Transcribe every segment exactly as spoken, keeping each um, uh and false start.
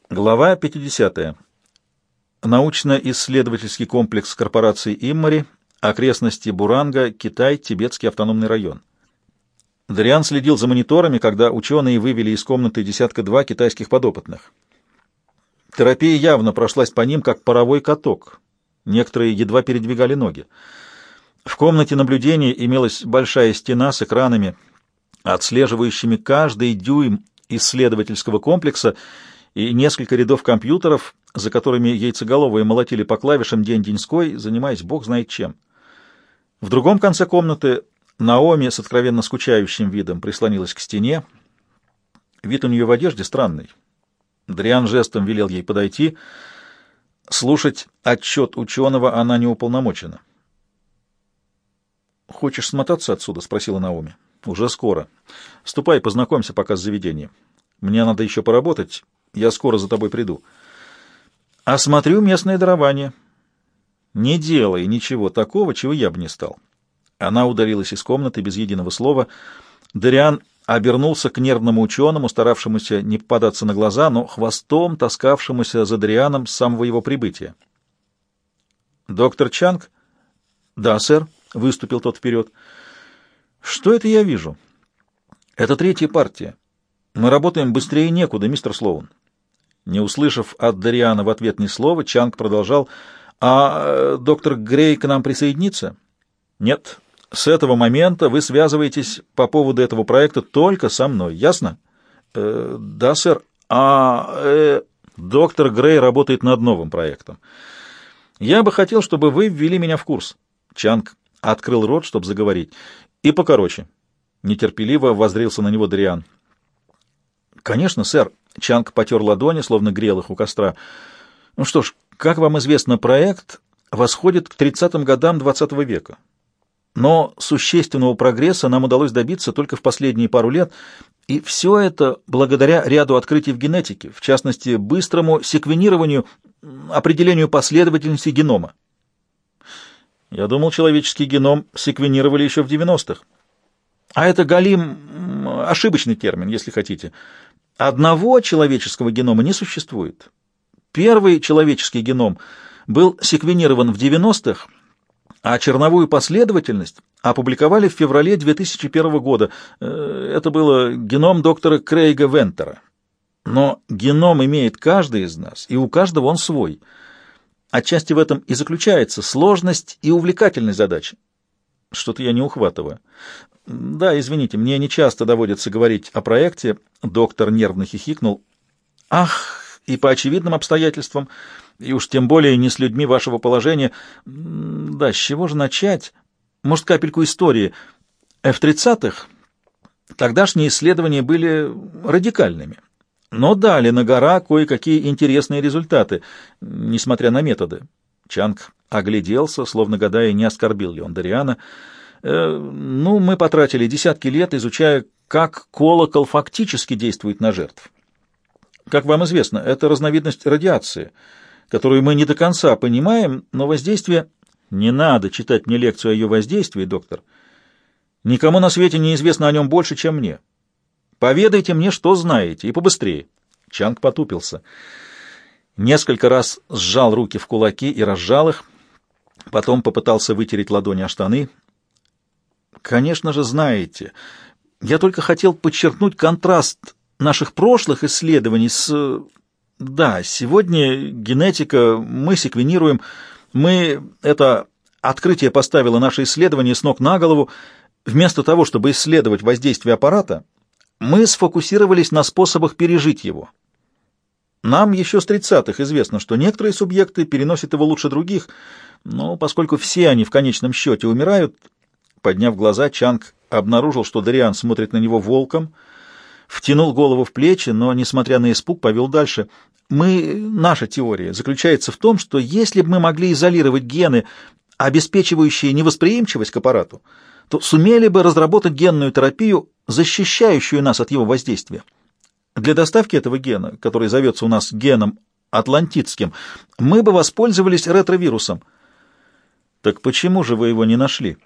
Глава пятидесятая. Научно-исследовательский комплекс корпорации «Иммари», окрестности Буранга, Китай, Тибетский автономный район. Дариан следил за мониторами, когда ученые вывели из комнаты десятка-два китайских подопытных. Терапия явно прошлась по ним, как паровой каток. Некоторые едва передвигали ноги. В комнате наблюдения имелась большая стена с экранами, отслеживающими каждый дюйм исследовательского комплекса, и несколько рядов компьютеров, за которыми яйцеголовые молотили по клавишам день-деньской, занимаясь бог знает чем. В другом конце комнаты Наоми с откровенно скучающим видом прислонилась к стене. Вид у нее в одежде странный. Дариан жестом велел ей подойти. Слушать отчет ученого она не уполномочена. «Хочешь смотаться отсюда?» — спросила Наоми. «Уже скоро. Ступай, познакомься пока с заведением. Мне надо еще поработать. Я скоро за тобой приду. Осмотрю местное дарование. Не делай ничего такого, чего я бы не стал». Она удалилась из комнаты без единого слова. Дариан обернулся к нервному ученому, старавшемуся не попадаться на глаза, но хвостом таскавшемуся за Дарианом с самого его прибытия. «Доктор Чанг?» «Да, сэр», — выступил тот вперед. «Что это я вижу?» «Это третья партия. Мы работаем быстрее некуда, мистер Слоун». Не услышав от Дариана в ответ ни слова, Чанг продолжал: «А доктор Грей к нам присоединится?» «Нет. С этого момента вы связываетесь по поводу этого проекта только со мной. Ясно?» э, «Да, сэр. А э, доктор Грей работает над новым проектом. Я бы хотел, чтобы вы ввели меня в курс». Чанг открыл рот, чтобы заговорить. «И покороче». Нетерпеливо воззрился на него Дариан. «Конечно, сэр». Чанг потер ладони, словно грел их у костра. «Ну что ж, как вам известно, проект восходит к тридцатым годам двадцатого века. Но существенного прогресса нам удалось добиться только в последние пару лет, и все это благодаря ряду открытий в генетике, в частности, быстрому секвенированию, определению последовательности генома». «Я думал, человеческий геном секвенировали еще в девяностых. А это, галим, ошибочный термин, если хотите. Одного человеческого генома не существует. Первый человеческий геном был секвенирован в девяностых, а черновую последовательность опубликовали в феврале две тысячи первого года. Это было геном доктора Крейга Вентера. Но геном имеет каждый из нас, и у каждого он свой. Отчасти в этом и заключается сложность и увлекательность задачи. Что-то я не ухватываю. Да, извините, мне не часто доводится говорить о проекте. Доктор нервно хихикнул. Ах, и по очевидным обстоятельствам, и уж тем более не с людьми вашего положения. Да, с чего же начать? Может, капельку истории. В тридцатых тогдашние исследования были радикальными, но дали на гора кое-какие интересные результаты, несмотря на методы. Чанг огляделся, словно гадая, не оскорбил ли он Дариана. Э, ну, мы потратили десятки лет, изучая, как колокол фактически действует на жертв. Как вам известно, это разновидность радиации, которую мы не до конца понимаем, но воздействие... Не надо читать мне лекцию о ее воздействии, доктор. Никому на свете не известно о нем больше, чем мне. Поведайте мне, что знаете, и побыстрее. Чанг потупился. Несколько раз сжал руки в кулаки и разжал их, потом попытался вытереть ладони о штаны. Конечно же, знаете. Я только хотел подчеркнуть контраст наших прошлых исследований с... Да, сегодня генетика, мы секвенируем, мы... Это открытие поставило наше исследование с ног на голову. Вместо того, чтобы исследовать воздействие аппарата, мы сфокусировались на способах пережить его. Нам еще с тридцатых известно, что некоторые субъекты переносят его лучше других, но поскольку все они в конечном счете умирают... Подняв глаза, Чанг обнаружил, что Дариан смотрит на него волком, втянул голову в плечи, но, несмотря на испуг, повел дальше. Мы, наша теория заключается в том, что если бы мы могли изолировать гены, обеспечивающие невосприимчивость к аппарату, то сумели бы разработать генную терапию, защищающую нас от его воздействия. Для доставки этого гена, который зовется у нас геном атлантидским, мы бы воспользовались ретровирусом. Так почему же вы его не нашли?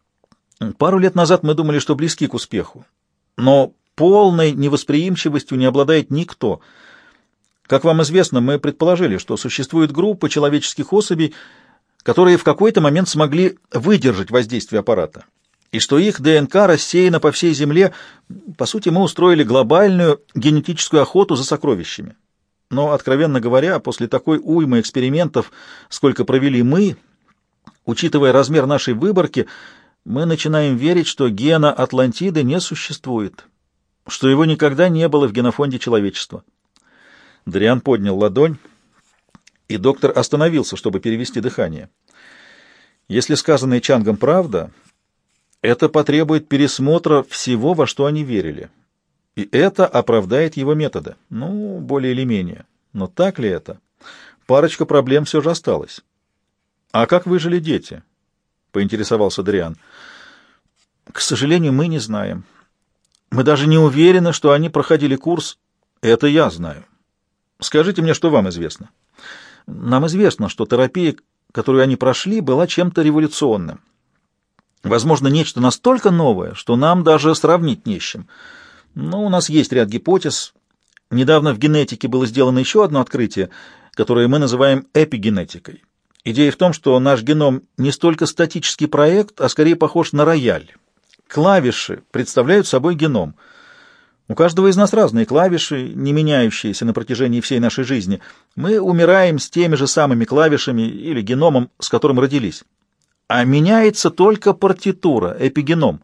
Пару лет назад мы думали, что близки к успеху, но полной невосприимчивостью не обладает никто. Как вам известно, мы предположили, что существует группа человеческих особей, которые в какой-то момент смогли выдержать воздействие аппарата, и что их ДНК рассеяна по всей Земле. По сути, мы устроили глобальную генетическую охоту за сокровищами. Но, откровенно говоря, после такой уймы экспериментов, сколько провели мы, учитывая размер нашей выборки, мы начинаем верить, что гена Атлантиды не существует, что его никогда не было в генофонде человечества. Дариан поднял ладонь, и доктор остановился, чтобы перевести дыхание. Если сказанное Чангом правда, это потребует пересмотра всего, во что они верили. И это оправдает его методы. Ну, более или менее. Но так ли это? Парочка проблем все же осталась. «А как выжили дети?» — поинтересовался Дариан. «К сожалению, мы не знаем. Мы даже не уверены, что они проходили курс. Это я знаю. Скажите мне, что вам известно?» «Нам известно, что терапия, которую они прошли, была чем-то революционным. Возможно, нечто настолько новое, что нам даже сравнить не с чем. Но у нас есть ряд гипотез. Недавно в генетике было сделано еще одно открытие, которое мы называем эпигенетикой. Идея в том, что наш геном не столько статический проект, а скорее похож на рояль. Клавиши представляют собой геном. У каждого из нас разные клавиши, не меняющиеся на протяжении всей нашей жизни. Мы умираем с теми же самыми клавишами или геномом, с которым родились. А меняется только партитура, эпигеном.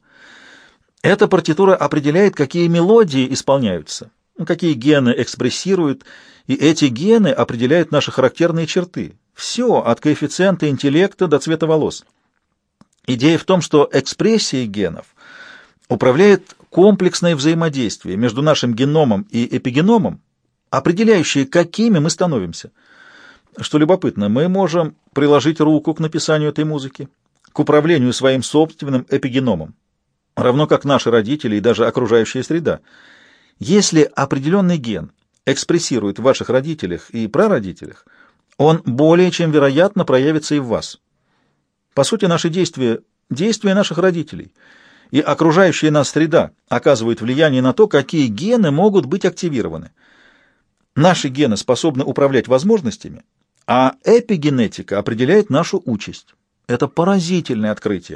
Эта партитура определяет, какие мелодии исполняются, какие гены экспрессируют, и эти гены определяют наши характерные черты. Все, от коэффициента интеллекта до цвета волос. Идея в том, что экспрессия генов управляет комплексное взаимодействие между нашим геномом и эпигеномом, определяющее, какими мы становимся. Что любопытно, мы можем приложить руку к написанию этой музыки, к управлению своим собственным эпигеномом, равно как наши родители и даже окружающая среда. Если определенный ген экспрессирует в ваших родителях и прародителях, он более чем вероятно проявится и в вас. По сути, наши действия — действия наших родителей, и окружающая нас среда оказывает влияние на то, какие гены могут быть активированы. Наши гены способны управлять возможностями, а эпигенетика определяет нашу участь. Это поразительное открытие.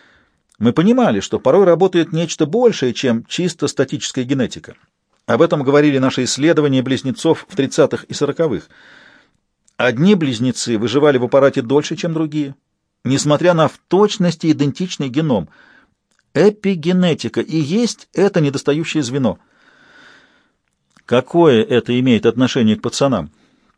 Мы понимали, что порой работает нечто большее, чем чисто статическая генетика. Об этом говорили наши исследования близнецов в тридцатых и сороковых. Одни близнецы выживали в аппарате дольше, чем другие, несмотря на в точности идентичный геном. Эпигенетика и есть это недостающее звено. Какое это имеет отношение к пацанам?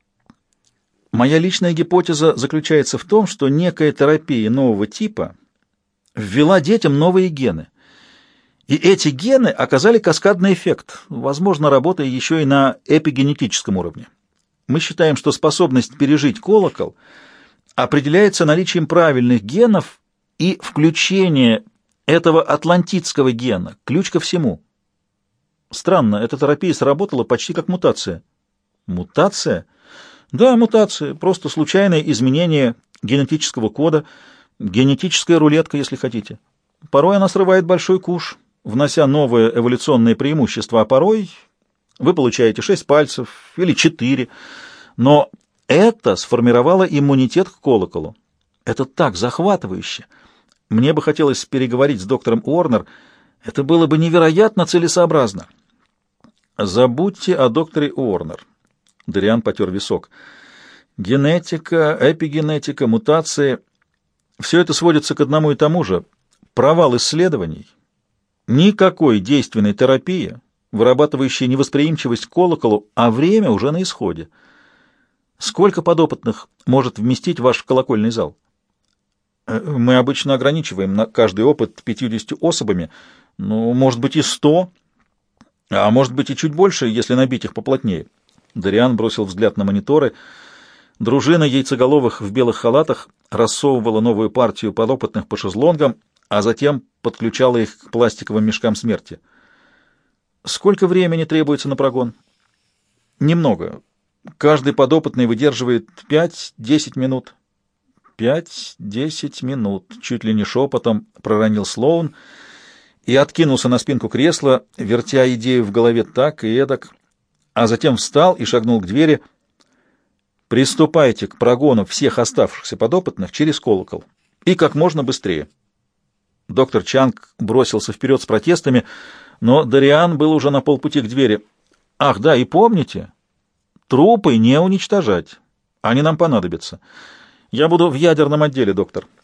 Моя личная гипотеза заключается в том, что некая терапия нового типа ввела детям новые гены. И эти гены оказали каскадный эффект, возможно, работая еще и на эпигенетическом уровне. Мы считаем, что способность пережить колокол определяется наличием правильных генов и включение этого атлантидского гена, ключ ко всему. Странно, эта терапия сработала почти как мутация. Мутация? Да, мутация, просто случайное изменение генетического кода, генетическая рулетка, если хотите. Порой она срывает большой куш, внося новое эволюционное преимущество, а порой вы получаете шесть пальцев или четыре. Но это сформировало иммунитет к колоколу. Это так захватывающе. Мне бы хотелось переговорить с доктором Уорнер. Это было бы невероятно целесообразно. Забудьте о докторе Уорнер. Дариан потер висок. Генетика, эпигенетика, мутации — все это сводится к одному и тому же. Провал исследований. Никакой действенной терапии, вырабатывающей невосприимчивость к колоколу, а время уже на исходе. Сколько подопытных может вместить ваш колокольный зал? Мы обычно ограничиваем на каждый опыт пятьюдесятью особами, ну, может быть, и сто, а может быть, и чуть больше, если набить их поплотнее. Дариан бросил взгляд на мониторы. Дружина яйцеголовых в белых халатах рассовывала новую партию подопытных по шезлонгам, а затем подключала их к пластиковым мешкам смерти. Сколько времени требуется на прогон? Немного. Каждый подопытный выдерживает пять-десять минут. Пять-десять минут, чуть ли не шепотом проронил Слоун и откинулся на спинку кресла, вертя идею в голове так и эдак. а затем встал и шагнул к двери. «Приступайте к прогону всех оставшихся подопытных через колокол. И как можно быстрее». Доктор Чанг бросился вперед с протестами, но Дариан был уже на полпути к двери. «Ах, да, и помните, трупы не уничтожать. Они нам понадобятся. Я буду в ядерном отделе, доктор».